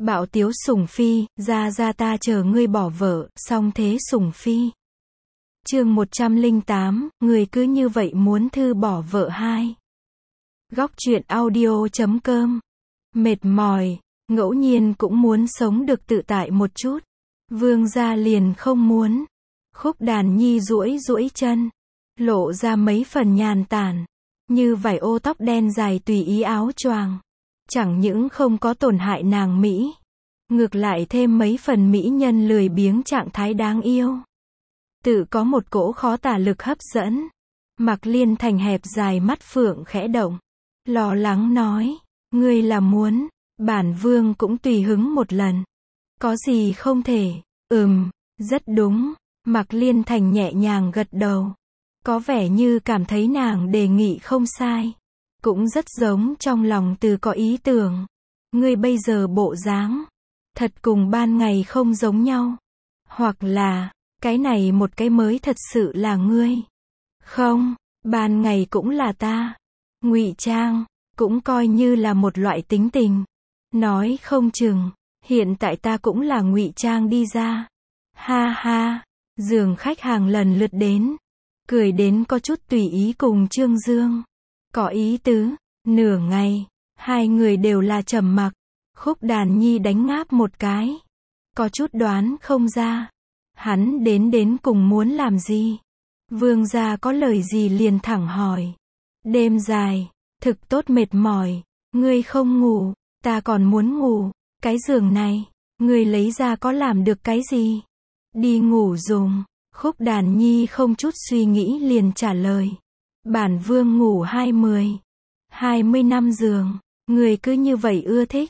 Bạo tiếu sủng phi, ra ta chờ ngươi bỏ vợ, song thế sủng phi. Chương 108, người cứ như vậy muốn thư bỏ vợ hai. Góc truyện audio.com. Mệt mỏi, ngẫu nhiên cũng muốn sống được tự tại một chút. Vương gia liền không muốn. Khúc Đàn Nhi duỗi chân, lộ ra mấy phần nhàn tản, như vải ô tóc đen dài tùy ý áo choàng. Chẳng những không có tổn hại nàng mỹ, ngược lại thêm mấy phần mỹ nhân lười biếng trạng thái đáng yêu. Tự có một cỗ khó tả lực hấp dẫn. Mạc Liên Thành hẹp dài mắt phượng khẽ động, lo lắng nói, ngươi là muốn, bản vương cũng tùy hứng một lần. Có gì không thể? Rất đúng. Mạc Liên Thành nhẹ nhàng gật đầu. Có vẻ như cảm thấy nàng đề nghị không sai. Cũng rất giống trong lòng từ có ý tưởng. Ngươi bây giờ bộ dáng, thật cùng ban ngày không giống nhau. Hoặc là, cái này một cái mới thật sự là ngươi. Không, ban ngày cũng là ta. Ngụy trang, cũng coi như là một loại tính tình. Nói không chừng, hiện tại ta cũng là ngụy trang đi ra. Ha ha, giường khách hàng lần lượt đến. Cười đến có chút tùy ý cùng Trương Dương. Có ý tứ, nửa ngày, hai người đều là trầm mặc. Khúc Đàn Nhi đánh ngáp một cái. Có chút đoán không ra. Hắn đến cùng muốn làm gì? Vương gia có lời gì liền thẳng hỏi. Đêm dài, thực tốt mệt mỏi. Ngươi không ngủ, ta còn muốn ngủ. Cái giường này, ngươi lấy ra có làm được cái gì? Đi ngủ dùng. Khúc Đàn Nhi không chút suy nghĩ liền trả lời. Bản vương ngủ 20 năm giường. Ngươi cứ như vậy ưa thích.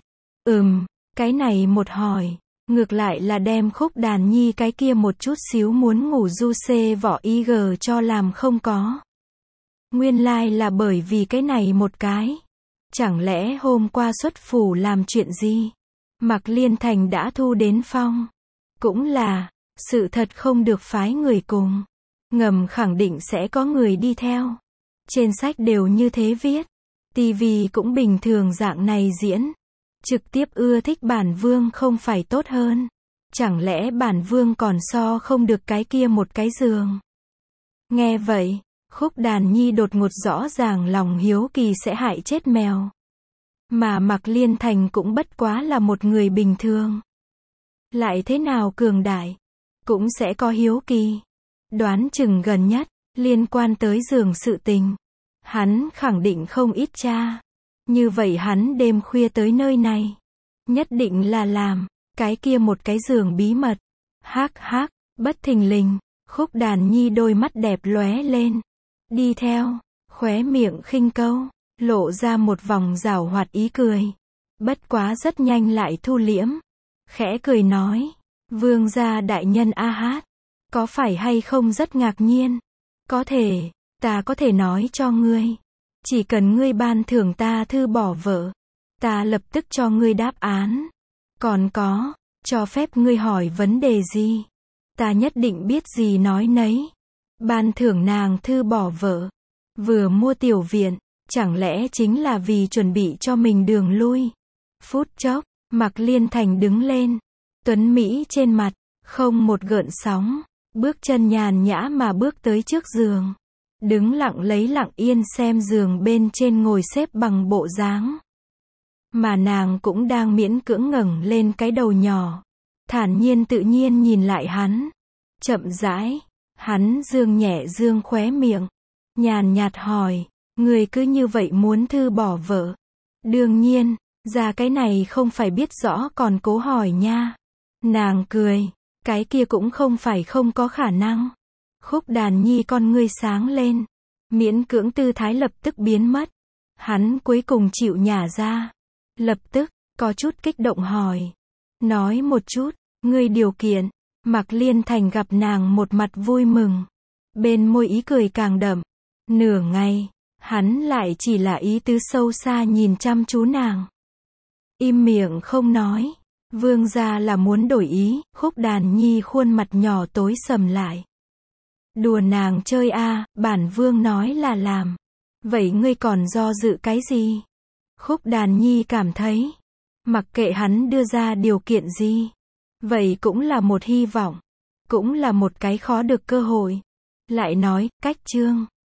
Cái này một hỏi, ngược lại là đem Khúc Đàn Nhi cái kia một chút xíu muốn ngủ du xê vỏ IG cho làm không có. Nguyên lai là bởi vì cái này một cái. Chẳng lẽ hôm qua xuất phủ làm chuyện gì? Mạc Liên Thành đã thu đến phong. Cũng là, sự thật không được phái người cùng. Ngầm khẳng định sẽ có người đi theo. Trên sách đều như thế viết. TV cũng bình thường dạng này diễn. Trực tiếp ưa thích bản vương không phải tốt hơn. Chẳng lẽ bản vương còn so không được cái kia một cái giường? Nghe vậy, Khúc Đàn Nhi đột ngột rõ ràng lòng hiếu kỳ sẽ hại chết mèo. Mà Mạc Liên Thành cũng bất quá là một người bình thường. Lại thế nào cường đại, cũng sẽ có hiếu kỳ. Đoán chừng gần nhất, liên quan tới giường sự tình. Hắn khẳng định không ít tra. Như vậy hắn đêm khuya tới nơi này. Nhất định là làm, cái kia một cái giường bí mật. Hắc, bất thình lình, Khúc Đàn Nhi đôi mắt đẹp lóe lên. Đi theo, khóe miệng khinh câu, lộ ra một vòng giảo hoạt ý cười. Bất quá rất nhanh lại thu liễm. Khẽ cười nói, vương gia đại nhân a hát. Có phải hay không rất ngạc nhiên? Có thể, ta có thể nói cho ngươi. Chỉ cần ngươi ban thưởng ta thư bỏ vợ, ta lập tức cho ngươi đáp án. Còn có, cho phép ngươi hỏi vấn đề gì, ta nhất định biết gì nói nấy. Ban thưởng nàng thư bỏ vợ, vừa mua tiểu viện, chẳng lẽ chính là vì chuẩn bị cho mình đường lui? Phút chốc, Mạc Liên Thành đứng lên, tuấn mỹ trên mặt, không một gợn sóng, bước chân nhàn nhã mà bước tới trước giường. Đứng lặng yên xem giường bên trên ngồi xếp bằng bộ dáng. Mà nàng cũng đang miễn cưỡng ngẩng lên cái đầu nhỏ. Thản nhiên tự nhiên nhìn lại hắn. Chậm rãi, hắn dương khóe miệng. Nhàn nhạt hỏi, người cứ như vậy muốn thư bỏ vợ? Đương nhiên, ra cái này không phải biết rõ còn cố hỏi nha. Nàng cười, cái kia cũng không phải không có khả năng. Khúc Đàn Nhi con ngươi sáng lên. Miễn cưỡng tư thái lập tức biến mất. Hắn cuối cùng chịu nhả ra. Lập tức, có chút kích động hỏi. Nói một chút, ngươi điều kiện. Mạc Liên Thành gặp nàng một mặt vui mừng. Bên môi ý cười càng đậm. Nửa ngày, hắn lại chỉ là ý tứ sâu xa nhìn chăm chú nàng. Im miệng không nói. Vương gia là muốn đổi ý. Khúc Đàn Nhi khuôn mặt nhỏ tối sầm lại. Đùa nàng chơi a, bản vương nói là làm. Vậy ngươi còn do dự cái gì? Khúc Đàn Nhi cảm thấy, Mặc kệ hắn đưa ra điều kiện gì. Vậy cũng là một hy vọng. Cũng là một cái khó được cơ hội. Lại nói, cách Trương